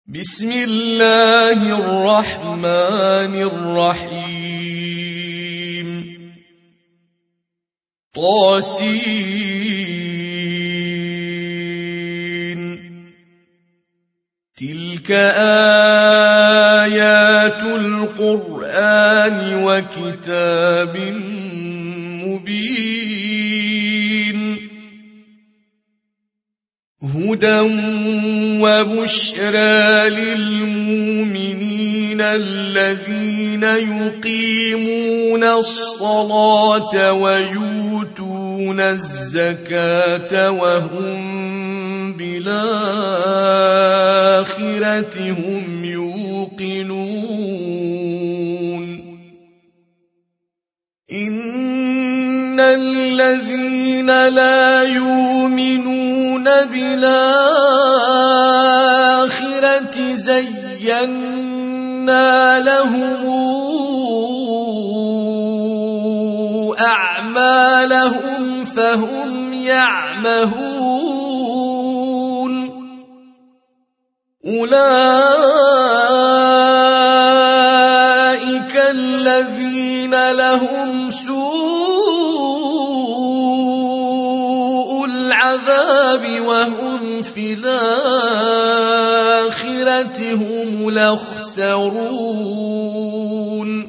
بسم الله الرحمن الرحيم طاسين تلك آيات القرآن وكتاب مبين هدى وبشرى للمؤمنين الذين يقيمون الصلاة ويؤتون الزكاة وهم بالآخرة هم يوقنون إن الذين لا يؤمنون بالآخرة زينا لهم أعمالهم فهم يعمهون أولئك الذين لهم سوء العذاب وهم في الآخرة هم الأخسرون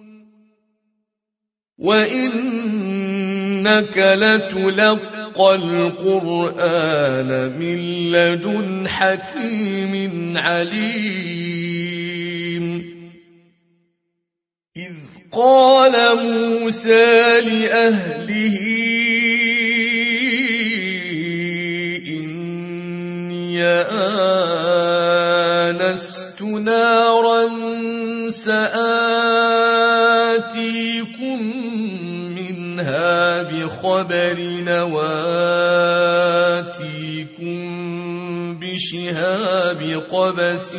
وإنك لتلقى القرآن من لدن حكيم عليم إذ قال موسى لأهله إني آنست نارا سآتيكم منها بخبر وآتيكم بشهاب قبس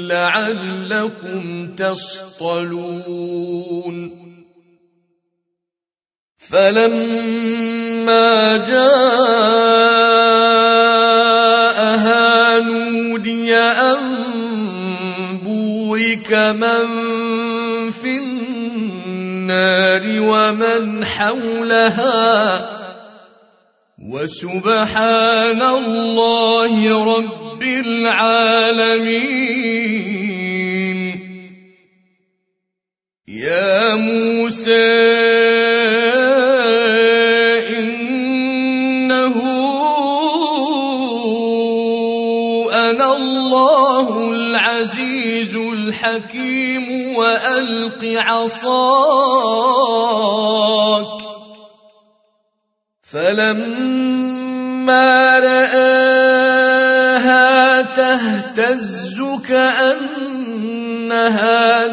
لعلكم تصطلون فلما جاءها نودي أن بورك من في النار ومن حولها وسبحان الله رب العالمين يا موسى إنه أنا الله العزيز الحكيم وألق عصاك فلما رآها تهتز كأنها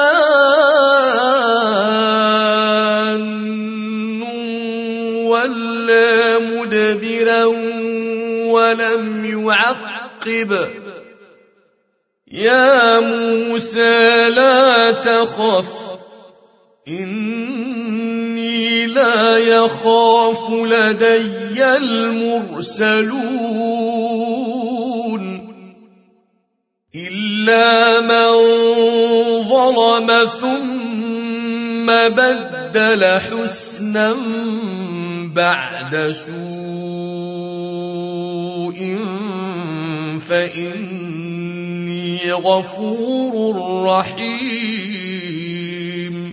جان ولا مدبرا ولم يعقب يا موسى لا تخف إني لا يخاف لدي المرسلون إلا من ظلم ثم بدل حسنا بعد سوء فإني غفور رحيم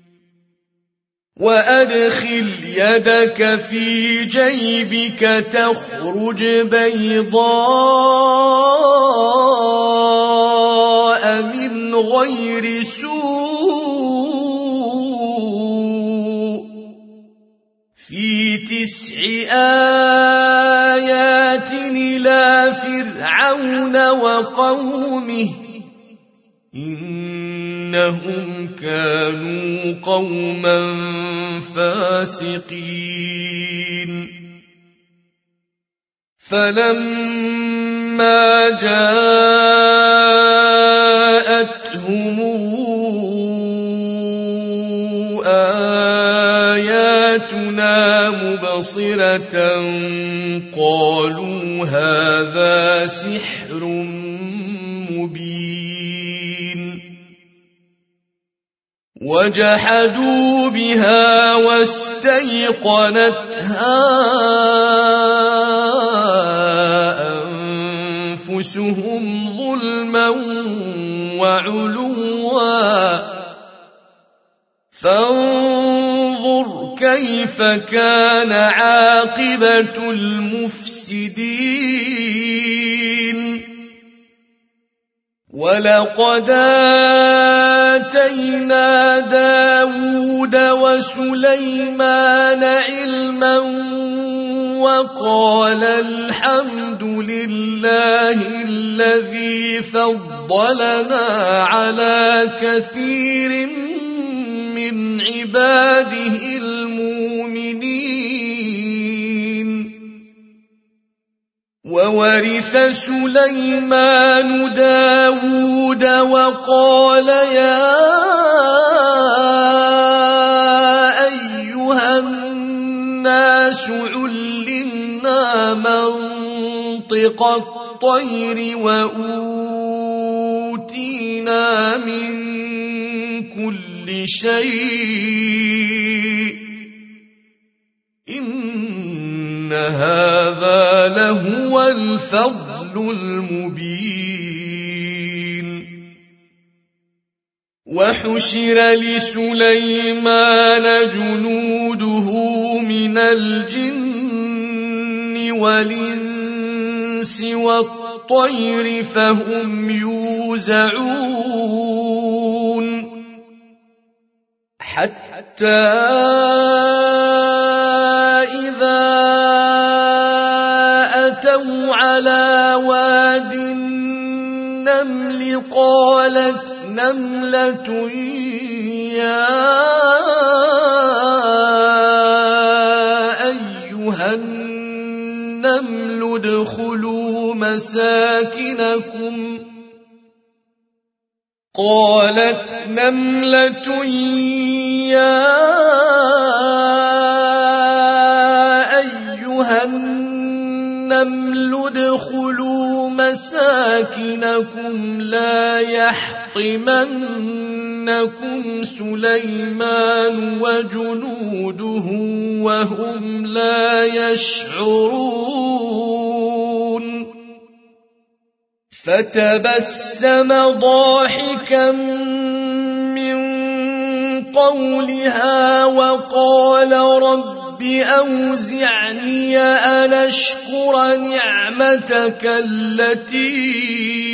وأدخل يدك في جيبك تخرج بيضاء من غير سوء في 9 آيات إلى فرعون وقومه إنهم كانوا قوما فاسقين فلما جاءتهم آياتنا مبصرة قالوا هذا سحر مبين وجحدوا بها واستيقنتها أنفسهم ظلما وعلوا فانظر كيف كان عاقبة المفسدين ولقد آتينا داود وسليمان علما وقال الحمد لله الذي فضلنا على كثير من عباده المؤمنين وورث سليمان داود وقال يا أيها الناس علمنا منطق الطير وأوتينا من كل شيء إن هذا لهو الفضل المبين وحشر لسليمان جنوده من الجن والإنس والطير فهم يوزعون حتى إذا أتوا على واد النمل قالت نملة يا أيها النمل ادخلوا مساكنكم قالت نملة يا أيها النمل ادخلوا مساكنكم لا يحطمنكم سليمان وجنوده وهم لا يشعرون فتبسم ضاحكا من قولها وقال رب أوزعني أن أشكر نعمتك التي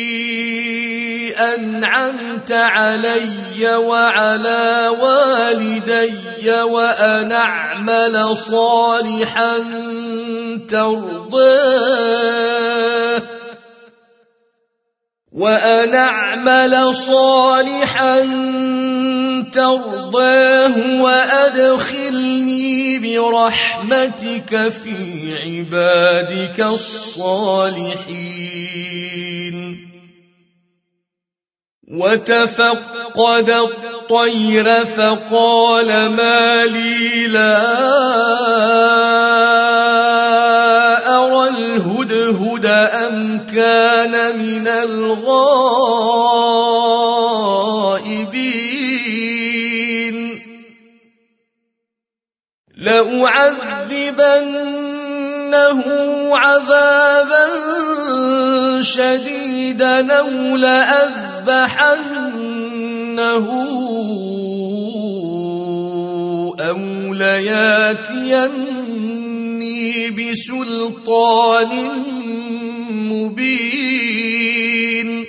أنعمت علي وعلى والدي وأن أعمل صالحا ترضاه وأدخلني برحمتك في عبادك الصالحين وتفقد الطير فقال ما لي لا أرى الهدهد أم كان من الغائبين لأعذبنه عذابا شديدا أو لياتيني بسلطان مبين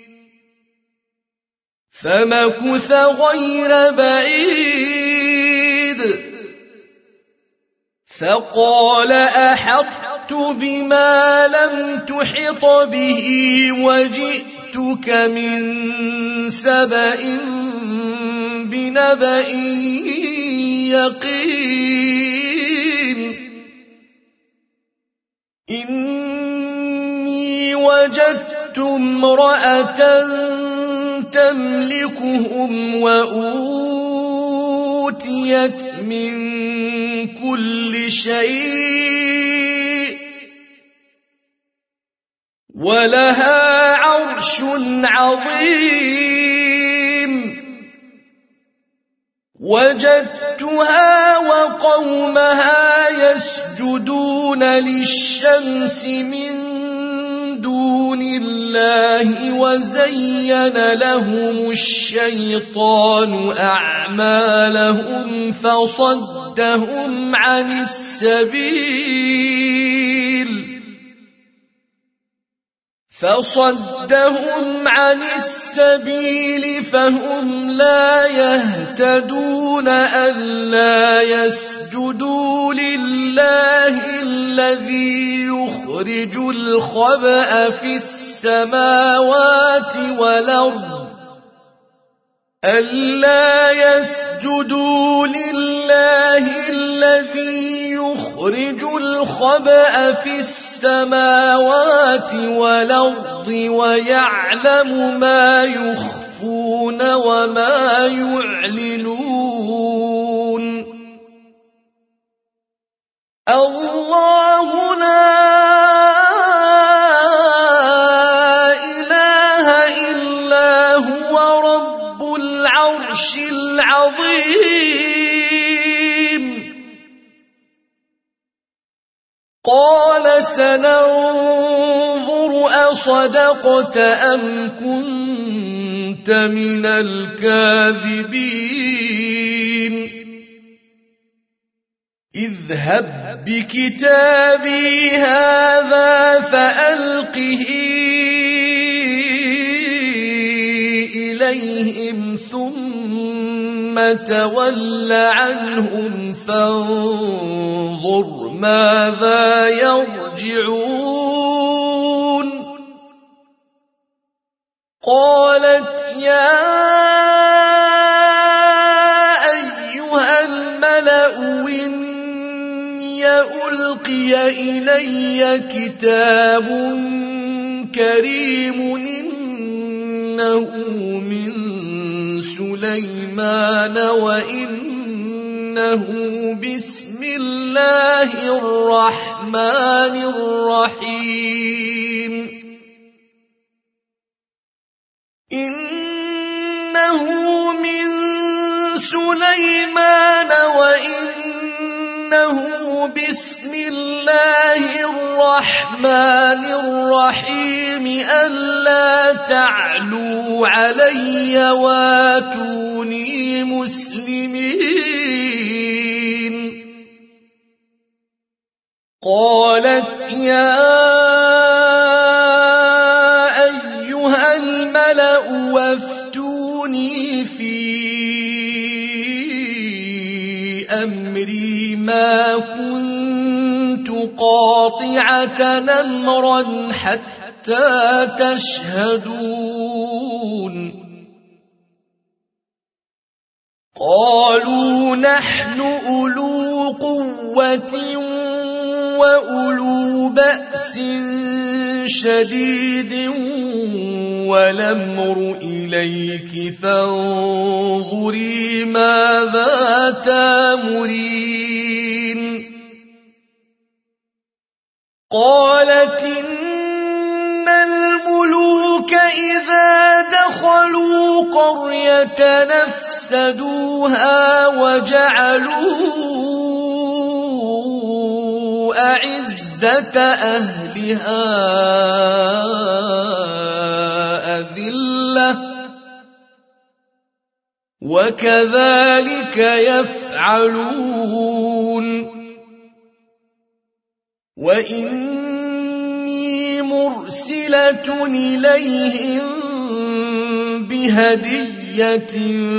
فمكث غير بعيد فقال أحطت بما لم تحط به وجئتك من سبأ بنبأ يقين إني وجدت امرأة تملكهم وأوتيت من كل شيء ولها عرش عرش عظيم وجدتها وقومها يسجدون للشمس من دون الله وزين لهم الشيطان أعمالهم فصدهم عن السبيل فهم لا يهتدون ألا يسجدوا لله الذي يخرج الخبأ في السماوات والأرض ألا يسجدوا لله الذي يخرج الخبأ في السماوات والأرض ويعلم ما يخفون وما يعلنون الله لا إله إلا هو رب العرش العظيم قال سننظر أصدقت أم كنت من الكاذبين اذهب بكتابي هذا فألقه إليهم ثم تول عنهم فانظر ماذا يرجعون قالت يا أيها الملأ إني ألقي إلي كتاب كريم إنه من سليمان وإنه بسم الله الرحمن الرحيم إنه من سليمان وإنه بسم الله الرحمن الرحيم ألا تعلوا علي واتوني مسلمين قالت يا أيها الملأ وافتوني في أمري ما كنت قاطعة أمرا حتى تشهدون قالوا نحن أولو قوة وأولو بأس شديد والأمر إليك فانظري ماذا تأمرين قالت إن الملوك إذا دخلوا قرية نفسدوها وجعلوا أعزة أهلها أذلة وكذلك يفعلون وإني مرسلة إليهم بهدية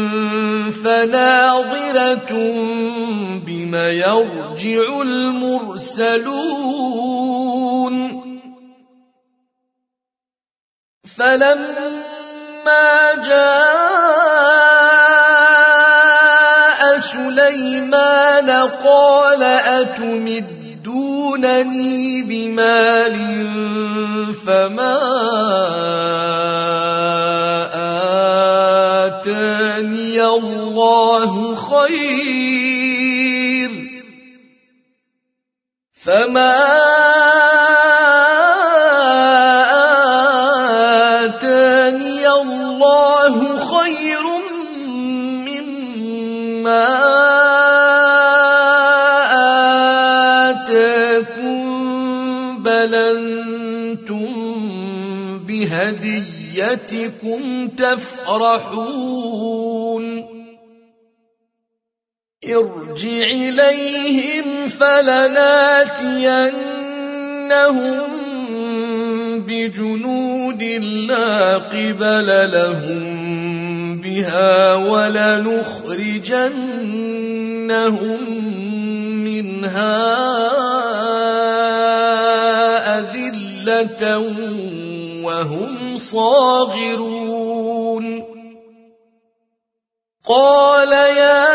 فناظرة بم يرجع المرسلون فلما جاء سليمان قال أتمدونني بمال فما آتاني الله خير فما آتاني الله خير مما آتاكم بل أنتم بهديتكم تفرحون ارجع إليهم فلناتينهم بجنود لا قبل لهم بها ولنخرجنهم منها أذلة وهم صاغرون قال يا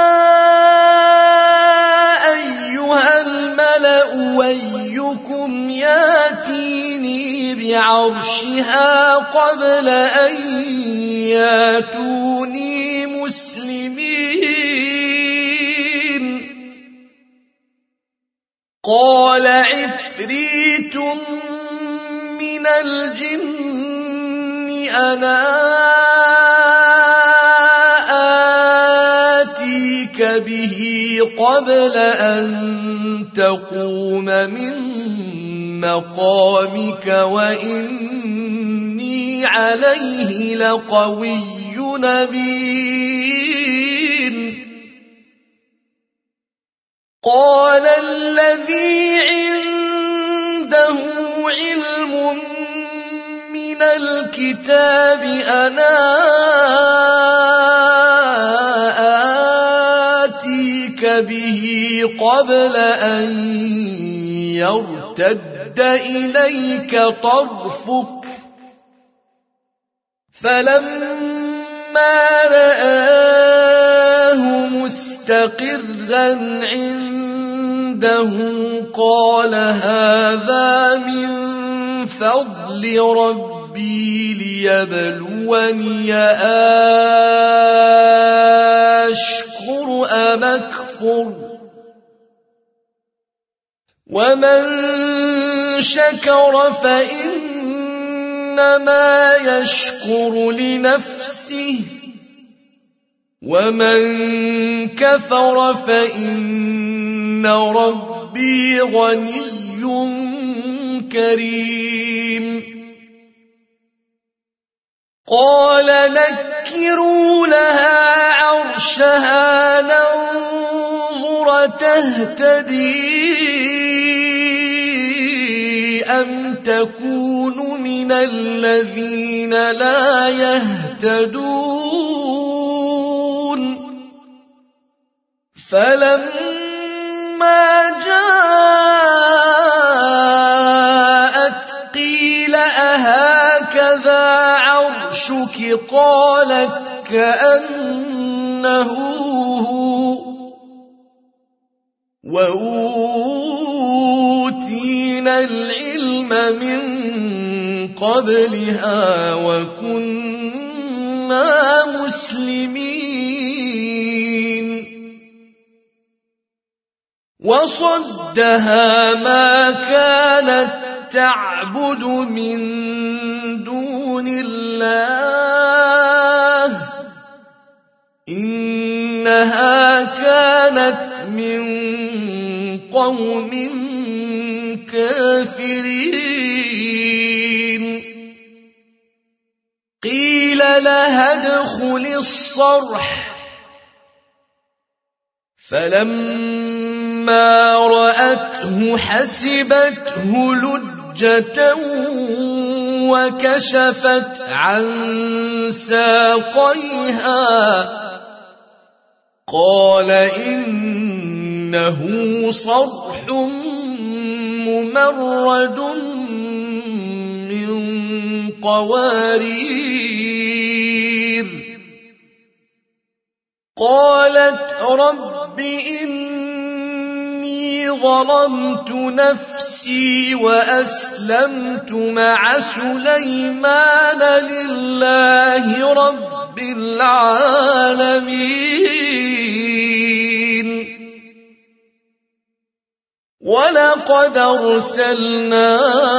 أيها الملأ أيكم ياتيني بعرشها قبل أن ياتوني مسلمين قال عفريت من الجن أنا آتيك به قبل أن تقوم من مقامك وإني عليه لقوي أمين قال الذي عنده علم من الكتاب أنا آتيك به قبل أن يرتد إليك طرفك فلما رآه مستقرا عنده قال هذا من فضل ربي ليبلوني أشكر أم أكفر ومن شكر فإنما يشكر لنفسه ومن كفر فإن ربي غني كريم قال نكروا لها عرشها ننظر تهتدي أم تكون من الذين لا يهتدون فلما جاءت قيل أهكذا عرشك قالت كأنه هو وأوتينا العلم من قبلها وكنا مسلمين وصدها ما كانت تعبد من دون الله إنها كانت من قوم كافرين قيل لها ادخل الصرح فلما رأته حسبته لجة وكشفت عن ساقيها قال إنه صرح ممرد من قوارير قالت رب إني ظلمت نفسي وأسلمت مع سليمان لله رب العالمين ولقد أرسلنا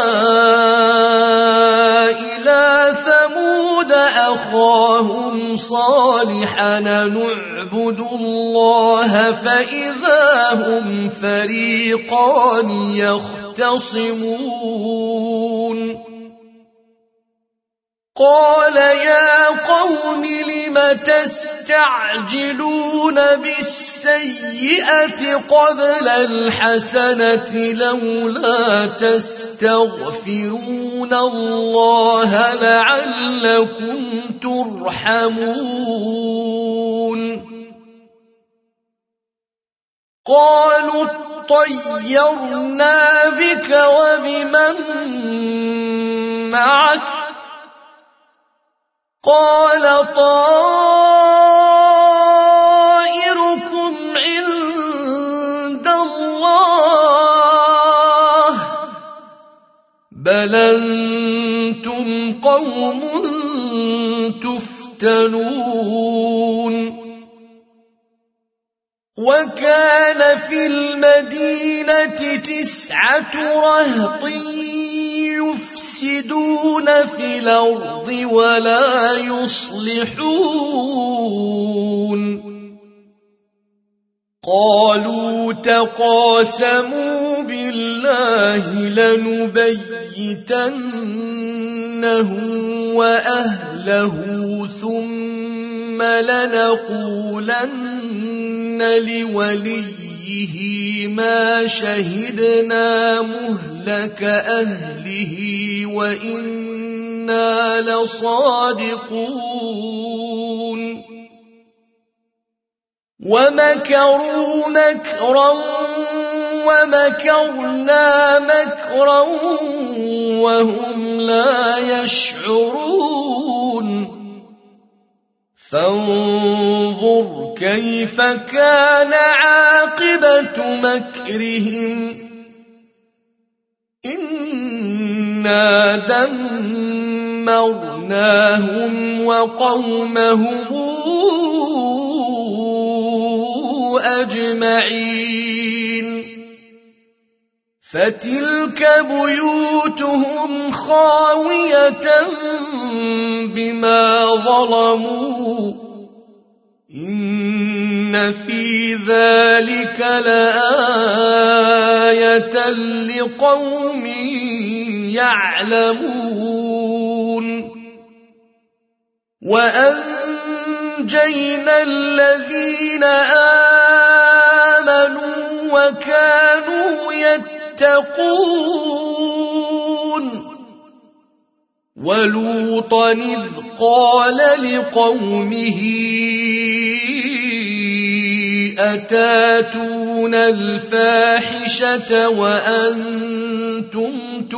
إلى ثمود أخاهم صالحا نعبد الله فإذا هم فريقان يختصمون قال يا قوم لم تستعجلون بالسيئة قبل الحسنة لولا تستغفرون الله لعلكم ترحمون قالوا اطيرنا بك وبمن معك قال طائركم عند الله بل أنتم قوم تفتنون وكان في المدينة 9 رهط يفسدون في الأرض ولا يصلحون قالوا تقاسموا بالله لنبيتنه وأهله ثم لنقولن لوليه ما شهدنا مهلك أهله وإنا لصادقون ومكروا مكرا ومكرنا مكرا وهم لا يشعرون فانظر كيف كان عاقبة مكرهم إنا دمرناهم وقومهم أجمعين فتلك بيوتهم خاوية بما ظلموا إن في ذلك لآية لقوم يعلمون وأنجينا الذين آمنوا وكانوا يتقون ولوطا إذ قال لقومه أتاتون الفاحشة وأنتم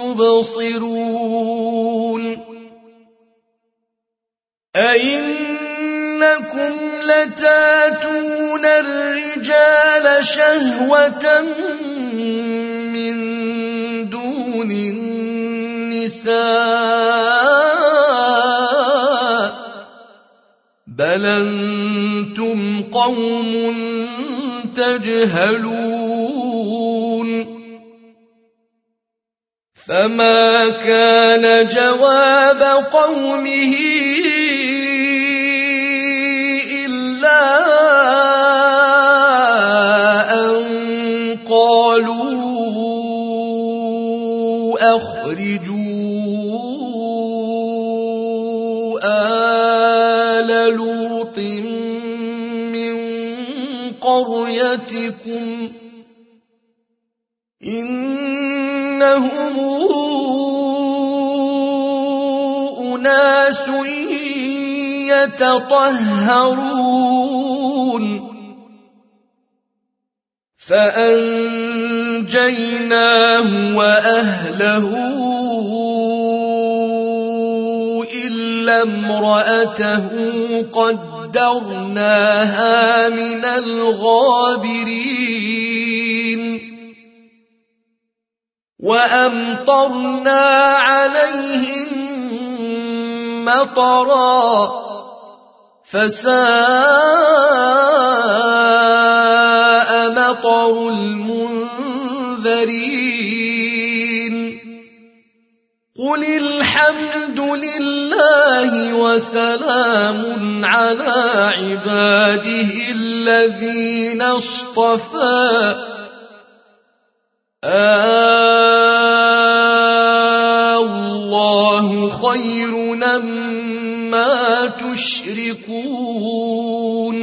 تبصرون أئنكم لتاتون الرجال شهوة من دون النساء بل أنتم قوم تجهلون فما كان جواب قومه إلا أن قالوا أخرجوا آل لوط من قريتكم إنهم أناس يتطهرون فأنجيناه وأهله إلا امرأته قدرناها من الغابرين وأمطرنا عليهم مطرا فساء مطر المنذرين مُنذَرِينَ قُلِ الْحَمْدُ لِلَّهِ وَسَلَامٌ عَلَىٰ عِبَادِهِ الَّذِينَ اصْطَفَىٰ اللَّهُ خَيْرٌ أَمَّا تُشْرِكُونَ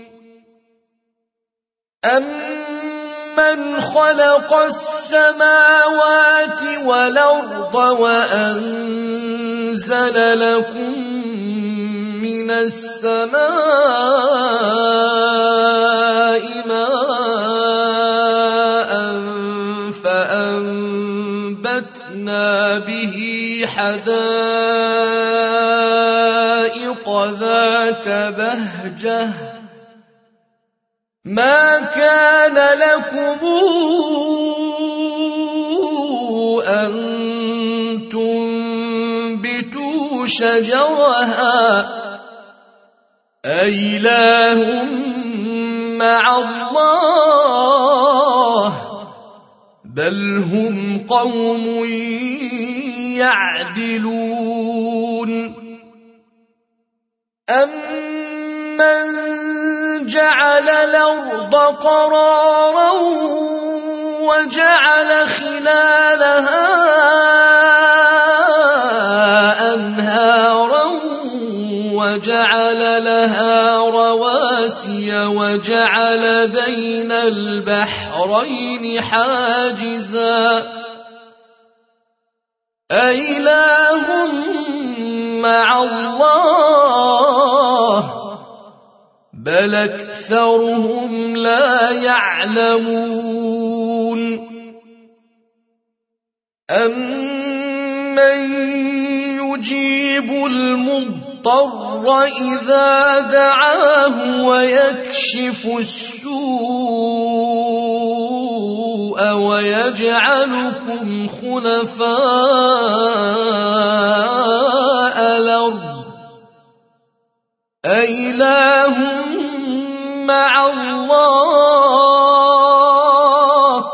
أَمَّنْ خَلَقَ السَّمَاوَاتِ وَالْأَرْضَ وَأَنزَلَ لَكُم مِّنَ السَّمَاءِ مَاءً فَأَنبَتْنَا بِهِ حَدَائِقَ ذَاتَ بَهْجَةٍ مَا كَانَ لَكُمْ أَن تُنبِتُوا شَجَرَهَا أَإِلَٰهٌ مَّعَ اللَّهِ بَلْ هُمْ قَوْمٌ يَعْدِلُونَ أَمَّن جَعَلَ الْأَرْضَ قَرَارًا وَجَعَلَ خِلَالَهَا أَنْهَارًا وَجَعَلَ لَهَا رَوَاسِيَ وَجَعَلَ بَيْنَ الْبَحْرَيْنِ حَاجِزًا أَإِلَٰهٌ مَّعَ اللَّهِ بَلْ أَكْثَرُهُمْ لَا يَعْلَمُونَ أَمَّن يُجِيبُ الْمُضْطَرَّ إِذَا دَعَاهُ وَيَكْشِفُ السُّوءَ وَيَجْعَلُكُمْ خُلَفَاءَ الْأَرْضِ أَإِلَٰهٌ مَّعَ اللَّهِ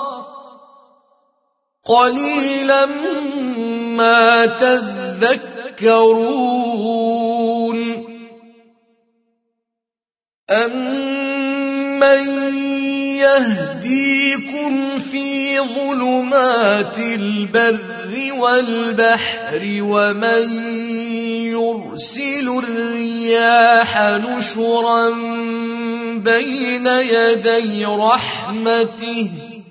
قَلِيلًا مَّا تَذَكَّرُونَ أَمَّن يَهْدِيكُمْ فِي ظُلُمَاتِ الْبَرِّ وَالْبَحْرِ وَمَن يُرْسِلُ الرِّيَاحَ نُشُرًا بَيْنَ يَدَيْ رَحْمَتِهِ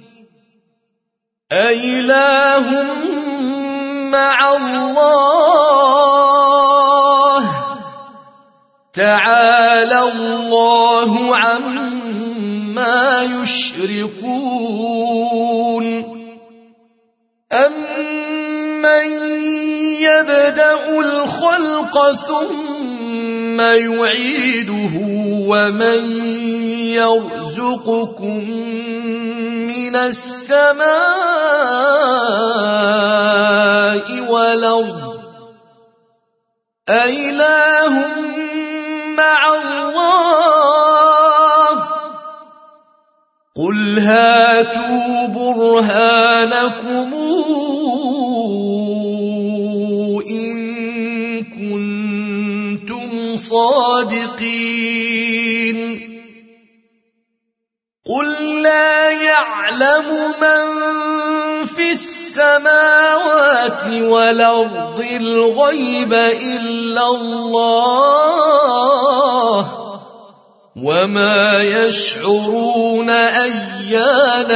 أَإِلَٰهٌ مَّعَ اللَّهِ تَعَالَى اللَّهُ عَمَّا يُشْرِكُونَ أَمَّن يَبْدَأُ الْخَلْقَ ثُمَّ يُعِيدُهُ وَمَن يَرْزُقُكُم مِّنَ السَّمَاءِ وَالْأَرْضِ أَإِلَٰهٌ مَّعَ اللَّهِ قُلْ هَاتُوا بُرْهَانَكُمْ إِن كُنتُمْ صَادِقِينَ قُل لَّا يَعْلَمُ مَن فِي السَّمَاوَاتِ وَالْأَرْضِ الْغَيْبَ إِلَّا اللَّهُ وَمَا يَشْعُرُونَ أَيَّانَ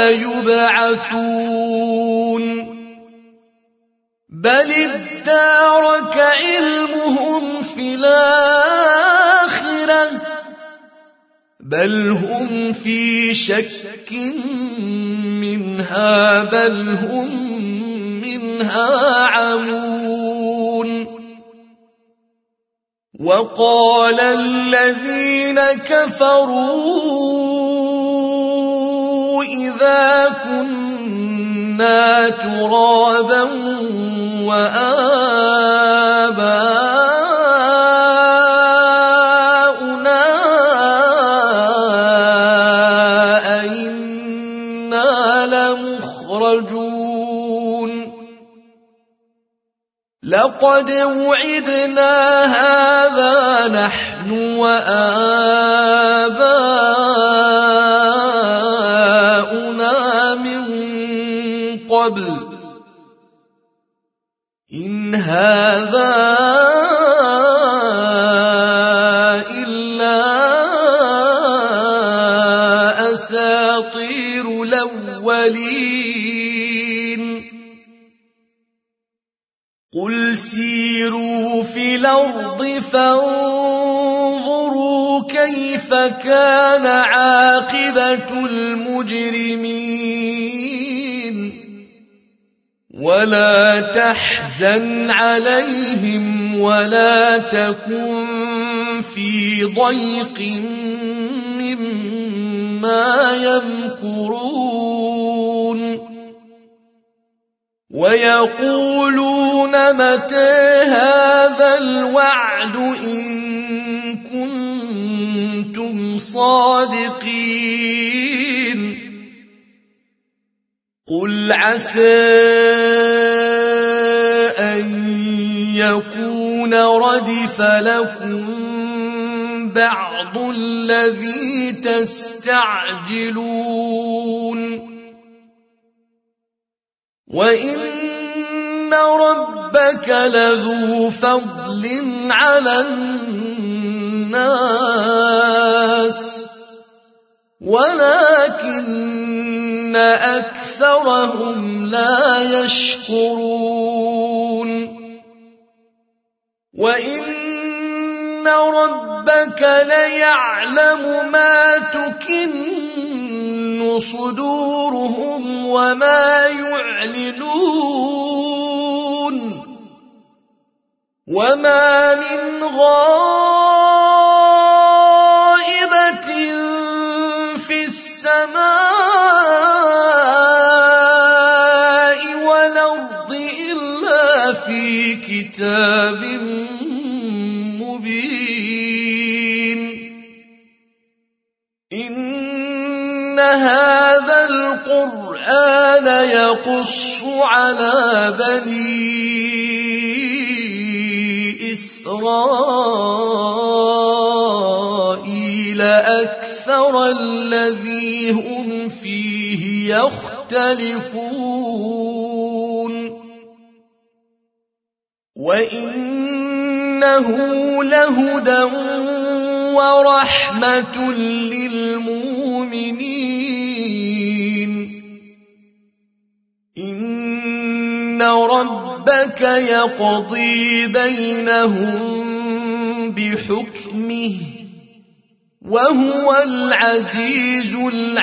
يُبْعَثُونَ بَلِ ادَّارَكَ عِلْمُهُمْ فِي الْآخِرَةِ بَلْ هُمْ فِي شَكٍّ مِّنْهَا بَلْ هُمْ مِنْهَا عَمُونَ وَقَالَ الَّذِينَ كَفَرُوا إِذَا كُنَّا تُرَابًا وَآبَاؤُنَا أَئِنَّا لَمُخْرَجُونَ لقد وعدنا هذا نحن وآباؤنا من قبل إن هذا إلا أساطير الأولين قل سيروا في الأرض فانظروا كيف كان عاقبة المجرمين ولا تحزن عليهم ولا تكن في ضيق مما يمكرون ويقولون متى هذا الوعد إن كنتم صادقين قل عسى أن يكون ردف لكم بعض الذي تستعجلون وإن ربك لذو فضل على الناس ولكن أكثرهم لا يشكرون وإن ربك ليعلم ما تكن صدورهم وما يعلنون وما من غائبة في السماء والأرض إلا في كتاب مبين إن هذا القرآن يقص على بني إسرائيل أكثر الذي هم فيه يختلفون وإنه لهدى ورحمة للمؤمنين إن ربك يقضي بينهم بحكمه وهو العزيز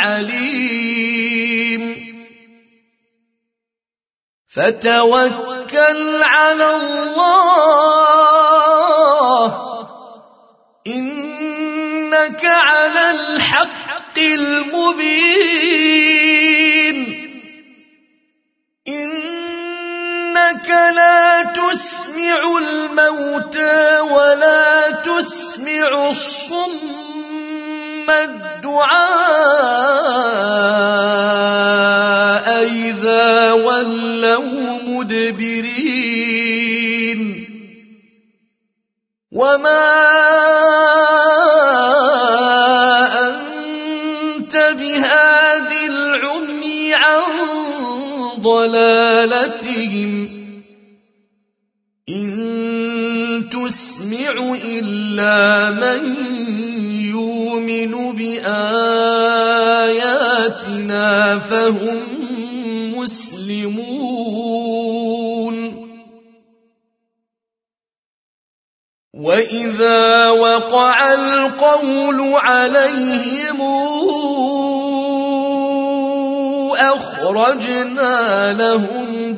العليم فتوكل على الله إنك على الحق المبين إنك لا تسمع الموتى ولا تسمع الصم الدعاء إذا ولوا مدبرين وما أنت بهاد العمي عن ضلالتهم إن تسمع إلا من يؤمن بآياتنا فهم مسلمون وإذا وقع القول عليهم أخرجنا لهم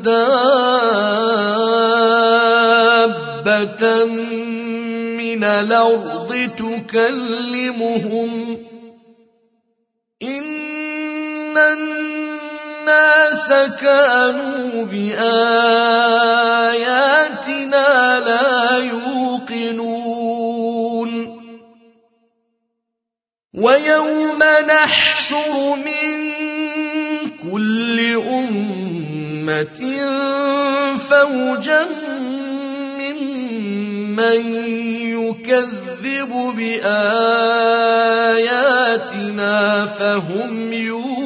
دابة من الأرض تكلمهم إن الناس كانوا بآياتنا لا يوقنون ويوم نحشر من كل أمة فوجا من يكذب بآياتنا فهم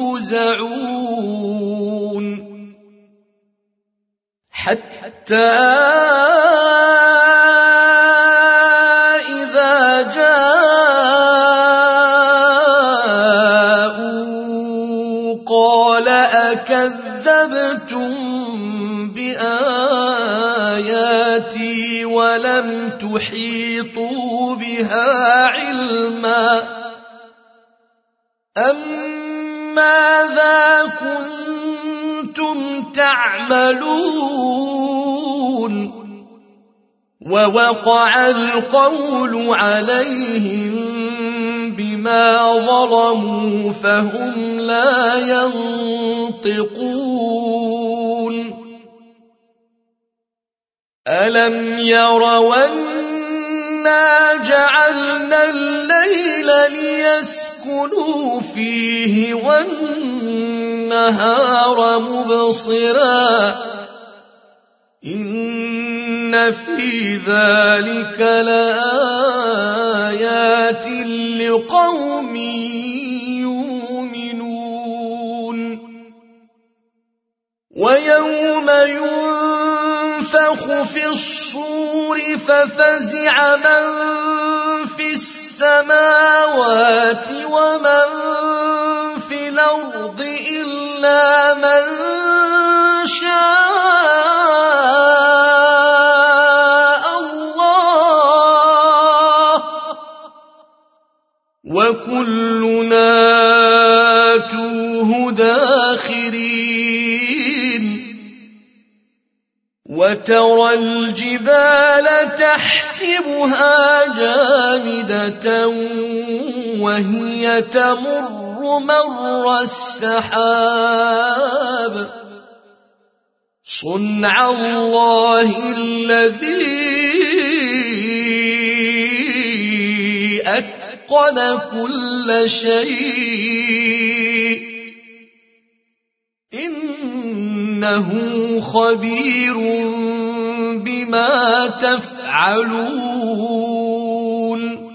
يوزعون حتى إذا جاءوا قال أكذبتم بآياتي ولم تحيطوا بها علما أم ماذا كنتم تعملون ووقع القول عليهم بما ظلموا فهم لا ينطقون ألم يروا أنا جعلنا الليل ليسكنوا فيه والنهار مبصرا إن في ذلك لآيات لقوم يؤمنون ويوم ينفخ في الصور ففزع من في السماوات ومن في الأرض إلا من شاء الله وكلنا آتوه داخرين وترى الجبال تحسبها جامدة وهي تمر مر السحاب صنع الله الذي أتقن كل شيء إنه خبير بما تفعلون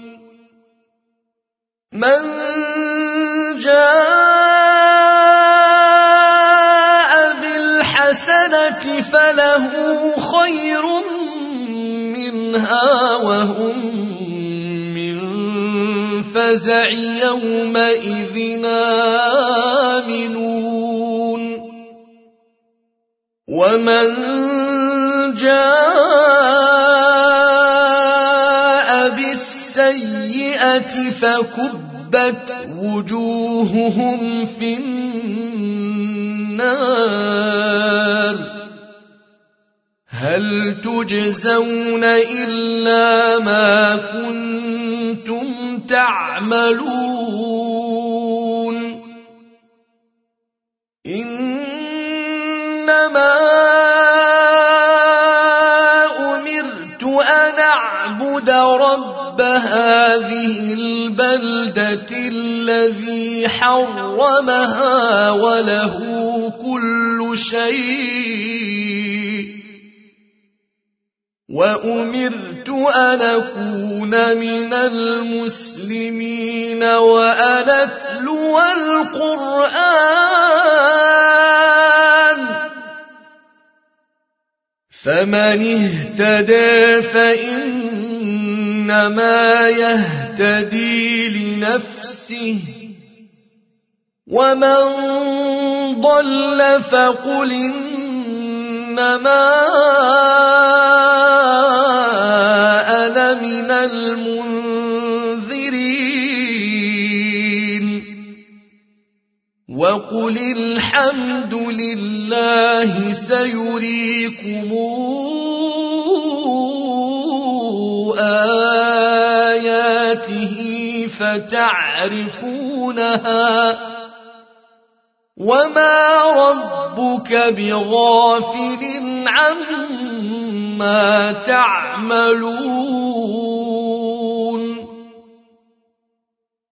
من جاء بالحسنة فله خير منها وهم من فزع يومئذ آمنون ومن جاء بالسيئة فكبت وجوههم في النار هل تجزون إلا ما كنتم تعملون إنما أمرت أن أعبد رب هذه البلدة الذي حرمها وله كل شيء وأمرت أن أكون من المسلمين وأن أتلو القرآن فمن اهتدى فإنما يهتدي لنفسه ومن ضل فقل إنما أنا من المنذرين وقل الحمد لله سيريكم آياته فتعرفونها وما ربك بغافل عما تعملون